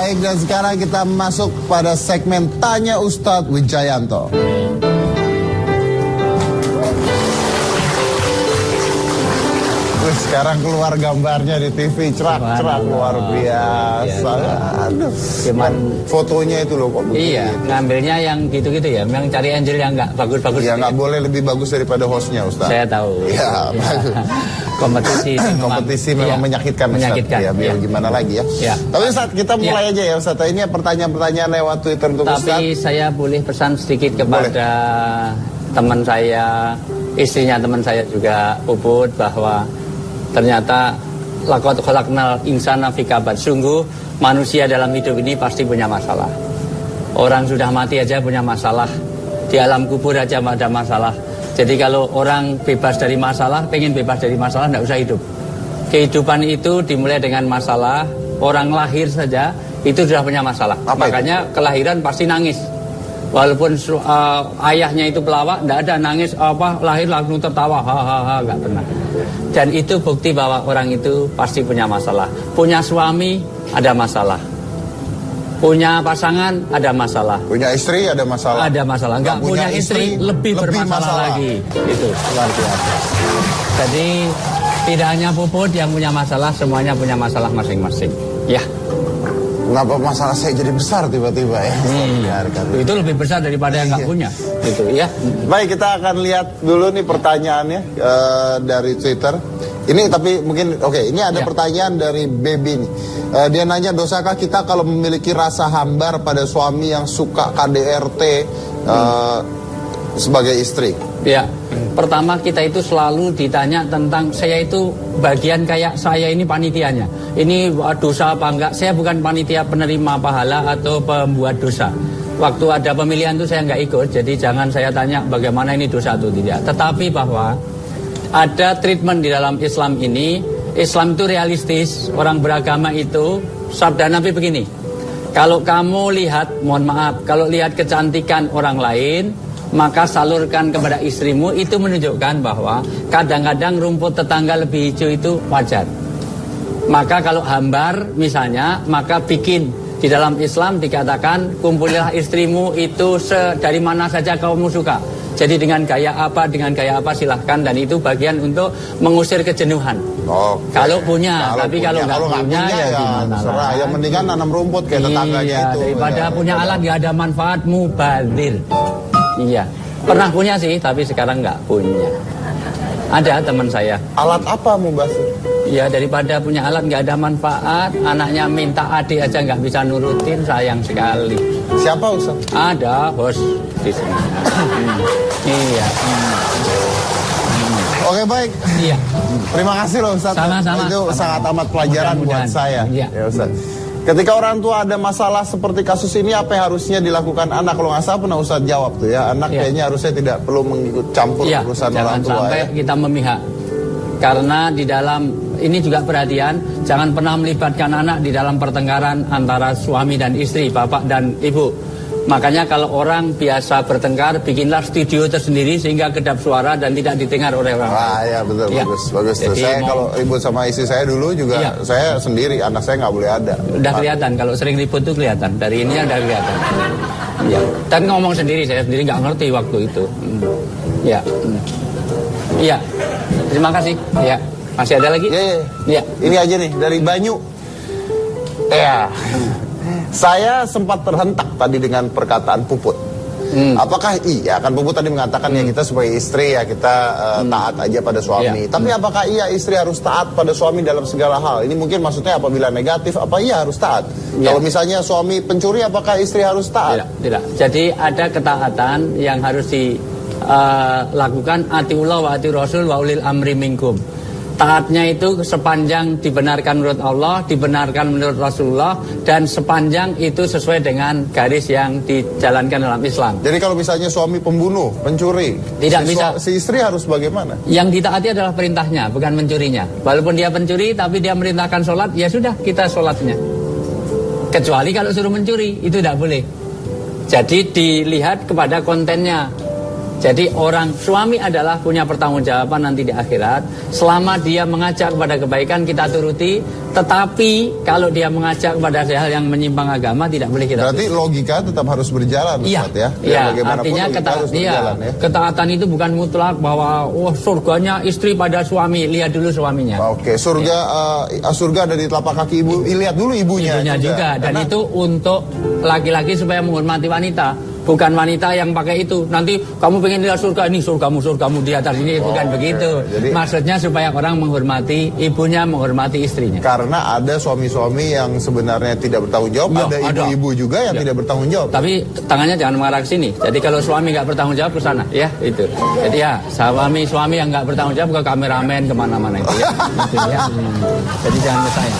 Baik, dan sekarang kita masuk pada segmen Tanya Ustadz Wijayanto. Sekarang keluar gambarnya di TV, cerak-cerak luar biasa. Aduh, cuman fotonya itu loh kok begini. Iya, ngambilnya yang gitu-gitu ya, memang cari angel yang nggak bagus-bagus. Ya nggak boleh lebih bagus daripada hostnya, Ustaz. Saya tahu. Ya, bagus. Kompetisi memang menyakitkan, menyakitkan. Ya, biar gimana lagi ya. Ya. Tapi Ustaz, kita mulai aja ya Ustaz. Ini pertanyaan-pertanyaan lewat Twitter untuk Ustaz. Tapi saya boleh pesan sedikit kepada teman saya, istrinya teman saya juga, Puput, bahwa ternyata laqad khalaqnal insana fi kabad. Sungguh manusia dalam hidup ini pasti punya masalah. Orang sudah mati aja punya masalah. Di alam kubur aja ada masalah. Jadi kalau orang bebas dari masalah, pengen bebas dari masalah, tidak usah hidup. Kehidupan itu dimulai dengan masalah. Orang lahir saja itu sudah punya masalah. Makanya kelahiran pasti nangis. Walaupun ayahnya itu pelawak, tidak ada nangis lahir langsung tertawa, hahaha, nggak pernah. Dan itu bukti bahwa orang itu pasti punya masalah. Punya suami ada masalah, punya pasangan ada masalah, punya istri ada masalah, nggak punya istri lebih bermasalah lagi. Itu luar biasa. Jadi tidak hanya Puput yang punya masalah, semuanya punya masalah masing-masing. Ya. Kenapa masalah saya jadi besar tiba-tiba ya? Itu lebih besar daripada yang nggak punya. Itu ya. Baik, kita akan lihat dulu nih pertanyaannya dari Twitter. Ini tapi mungkin ini ada pertanyaan dari Baby nih. Dia nanya, dosakah kita kalau memiliki rasa hambar pada suami yang suka KDRT sebagai istri? Ya. Pertama, kita itu selalu ditanya tentang saya itu bagian kayak saya ini panitianya. Ini dosa apa enggak? Saya bukan panitia penerima pahala atau pembuat dosa. Waktu ada pemilihan itu saya enggak ikut, jadi jangan saya tanya bagaimana ini dosa atau tidak. Tetapi bahwa ada treatment di dalam Islam ini. Islam itu realistis, orang beragama itu, sabda Nabi begini. Kalau kamu lihat, mohon maaf, kalau lihat kecantikan orang lain, maka salurkan kepada istrimu. Itu menunjukkan bahwa kadang-kadang rumput tetangga lebih hijau itu wajar. Maka kalau hambar misalnya, maka bikin. Di dalam Islam dikatakan kumpulilah istrimu itu dari mana saja kamu suka. Jadi dengan gaya apa silahkan. Dan itu bagian untuk mengusir kejenuhan. Kalau punya, tapi kalau nggak punya ya gimana lah. Yang mendingan nanam rumput kayak tetangganya itu. Daripada punya alat nggak ada manfaat, mubazir. Iya, pernah punya sih, tapi sekarang nggak punya. Ada teman saya. Alat apa mubazir? Ya, daripada punya alat nggak ada manfaat, anaknya minta adik aja nggak bisa nurutin, sayang sekali. Siapa Ustaz? Ada host di sini. Iya. Oke, baik. Iya. Terima kasih loh Ustaz. Sama-sama. Itu sangat amat pelajaran buat saya. Iya. Ya Ustaz. Ketika orang tua ada masalah seperti kasus ini, apa yang harusnya dilakukan anak? Kalau nggak salah pernah Ustaz jawab tuh ya, anak kayaknya harusnya tidak perlu mengikut campur urusan orang tua. Jangan sampai kita memihak. Karena di dalam, ini juga perhatian, jangan pernah melibatkan anak di dalam pertengkaran antara suami dan istri, bapak dan ibu. Makanya kalau orang biasa bertengkar, bikinlah studio tersendiri sehingga kedap suara dan tidak didengar oleh orang. Ya betul, bagus. Jadi, saya kalau ribut sama istri saya dulu juga, saya sendiri, anak saya nggak boleh ada. Udah kelihatan, kalau sering ribut tuh kelihatan. Dari ini udah kelihatan. Ya. Dan ngomong sendiri, saya sendiri nggak ngerti waktu itu. Ya. Iya. Terima kasih. Ya. Masih ada lagi? Iya. Ini aja nih dari Banyu. Ya. Saya sempat terhentak tadi dengan perkataan Puput. Apakah iya, kan Puput tadi mengatakan ya kita sebagai istri ya kita taat aja pada suami. Tapi apakah iya istri harus taat pada suami dalam segala hal? Ini mungkin maksudnya apabila negatif, apa iya harus taat? Kalau misalnya suami pencuri, apakah istri harus taat? Tidak. Jadi ada ketaatan yang harus dilakukan, atiullah wa ati rasul wa ulil amri minkum. Taatnya itu sepanjang dibenarkan menurut Allah, dibenarkan menurut Rasulullah, dan sepanjang itu sesuai dengan garis yang dijalankan dalam Islam. Jadi kalau misalnya suami pembunuh, pencuri, tidak bisa. Si istri harus bagaimana? Yang ditaati adalah perintahnya, bukan mencurinya. Walaupun dia pencuri, tapi dia merintahkan sholat, ya sudah kita sholatnya. Kecuali kalau suruh mencuri, itu tidak boleh. Jadi dilihat kepada kontennya. Jadi orang suami adalah punya pertanggungjawaban nanti di akhirat. Selama dia mengajak kepada kebaikan kita turuti, tetapi kalau dia mengajak kepada hal yang menyimpang agama tidak boleh kita Berarti turuti. logika tetap harus berjalan, Iya, Ustaz, ya. iya. Bagaimanapun Artinya logika harus berjalan, ya. ketaatan itu bukan mutlak bahwa surganya istri pada suami, lihat dulu suaminya. Oke, surga ada di telapak kaki ibu. Lihat dulu ibunya juga. Dan Karena itu untuk laki-laki supaya menghormati wanita. Bukan wanita yang pakai itu. Nanti kamu pengen lihat surga, ini surgamu di atas ini. Bukan begitu. Jadi, maksudnya supaya orang menghormati ibunya, menghormati istrinya. karena ada suami-suami yang sebenarnya tidak bertanggung jawab, Ya, ada ibu-ibu juga yang tidak bertanggung jawab. Tapi tangannya jangan mengarah ke sini. Jadi kalau suami nggak bertanggung jawab ke sana, ya itu. Jadi ya suami yang nggak bertanggung jawab ke kameramen kemana-mana itu ya. Gitu, ya. Jadi jangan ke saya.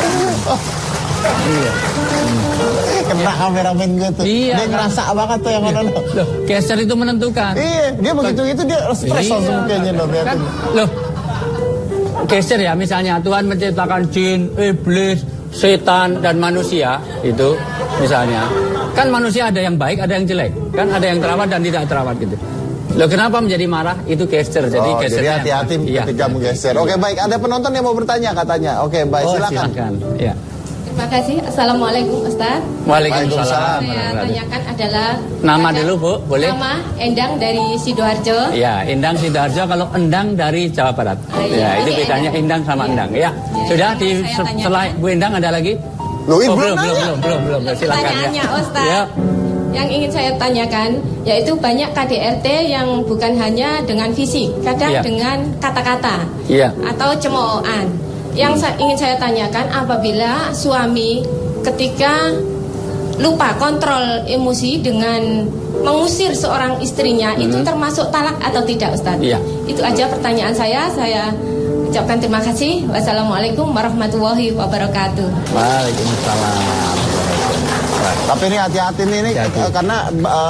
Iya. Kena kameramen gue tuh. Iya. Dia ngerasa banget tuh yang mana. Loh, geser itu menentukan. Iya, dia begitu itu dia stres langsung kayaknya loh. Kan, loh, geser ya misalnya Tuhan menciptakan jin, iblis, setan dan manusia itu misalnya. Kan manusia ada yang baik, ada yang jelek. Kan ada yang terawat dan tidak terawat gitu. Loh kenapa menjadi marah? Itu geser. Jadi hati-hati ketika menggeser. Oke, baik. Ada penonton yang mau bertanya katanya. Oke, baik, silakan. Ya. Terima kasih. Assalamualaikum Ustaz. Waalaikumsalam. Saya tanyakan adalah nama dulu Bu, boleh? Nama Endang dari Sidoarjo. Ya, Endang Sidoarjo, kalau Endang dari Jawa Barat. Ya, itu bedanya Endang sama Endang. Ya, sudah di setelah Bu Endang ada lagi? Belum. Silakan Pertanyaannya ya. Ustaz. Ya. Yang ingin saya tanyakan yaitu banyak KDRT yang bukan hanya dengan fisik, kadang dengan kata-kata atau cemoohan. Yang ingin saya tanyakan, apabila suami ketika lupa kontrol emosi dengan mengusir seorang istrinya, itu termasuk talak atau tidak, Ustaz? Iya. Itu aja pertanyaan saya. Saya ucapkan terima kasih. Wassalamualaikum warahmatullahi wabarakatuh. Waalaikumsalam. Tapi ini hati-hati nih karena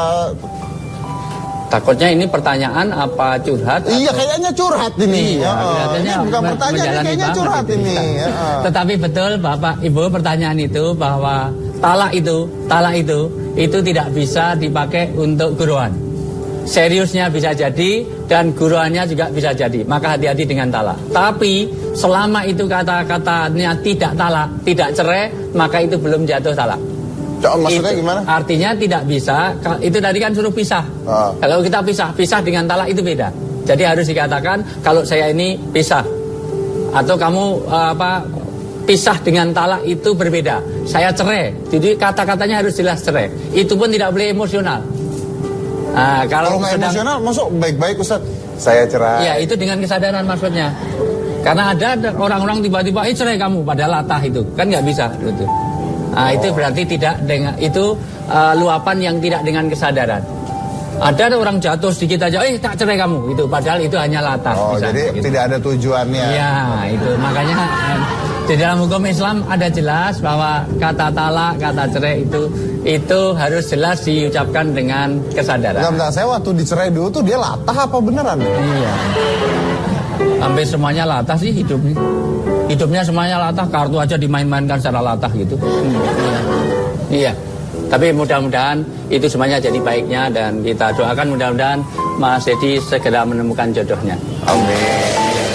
takutnya ini pertanyaan apa curhat? Iya, kayaknya curhat ini. Iya, ini bukan pertanyaan, ini kayaknya curhat gitu. ini. Tetapi betul Bapak Ibu, pertanyaan itu bahwa talak itu tidak bisa dipakai untuk guruan. Seriusnya bisa jadi dan guruannya juga bisa jadi. Maka hati-hati dengan talak. Tapi selama itu kata-katanya tidak talak, tidak cerai, maka itu belum jatuh talak. Maksudnya itu, gimana? Artinya tidak bisa. Itu tadi kan suruh pisah. Kalau kita pisah dengan talak itu beda. Jadi harus dikatakan kalau saya ini pisah atau kamu pisah dengan talak itu berbeda. Saya cerai. Jadi kata-katanya harus jelas cerai. Itu pun tidak boleh emosional. Nah, kalau nggak emosional, masuk baik-baik Ustaz. Saya cerai. Ya itu dengan kesadaran maksudnya. Karena ada orang-orang tiba-tiba cerai kamu padahal latah itu kan nggak bisa gitu. Nah, itu berarti tidak dengan itu luapan yang tidak dengan kesadaran. Ada orang jatuh sedikit aja, tak cerai kamu itu, padahal itu hanya latah. Jadi gitu. Tidak ada tujuannya. Ya, itu makanya di dalam hukum Islam ada jelas bahwa kata talak, kata cerai itu harus jelas diucapkan dengan kesadaran. Bentar, saya waktu dicerai dulu tuh dia latah apa beneran? Iya. Hampir semuanya latah sih hidupnya. Hidupnya semuanya latah, kartu aja dimain-mainkan secara latah gitu. Iya. Tapi mudah-mudahan itu semuanya jadi baiknya dan kita doakan mudah-mudahan Mas Dedi segera menemukan jodohnya. Amin.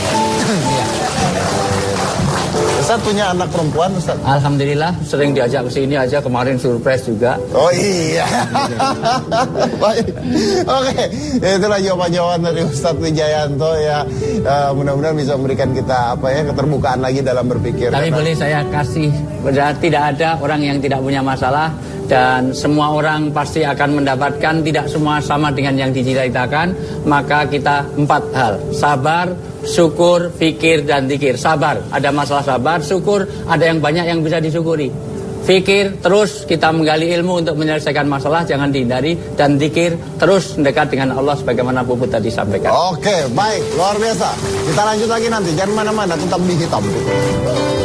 Ustaz punya anak perempuan, Ustaz? Alhamdulillah, sering diajak ke sini aja, kemarin surprise juga. Oh iya. Baik. Oke, itulah jawaban-jawaban dari Ustaz Wijayanto ya. Mudah-mudahan bisa memberikan kita keterbukaan lagi dalam berpikir. Tapi boleh saya kasih, tidak ada orang yang tidak punya masalah dan semua orang pasti akan mendapatkan, tidak semua sama dengan yang diceritakan. Maka kita 4 hal: sabar, syukur, fikir, dan zikir. Sabar, ada masalah sabar, syukur, ada yang banyak yang bisa disyukuri. Fikir, terus kita menggali ilmu untuk menyelesaikan masalah, jangan dihindari. Dan zikir, terus mendekat dengan Allah sebagaimana Puput tadi sampaikan. Oke, baik, luar biasa. Kita lanjut lagi nanti, jangan mana-mana, tetap di Hitam Putih.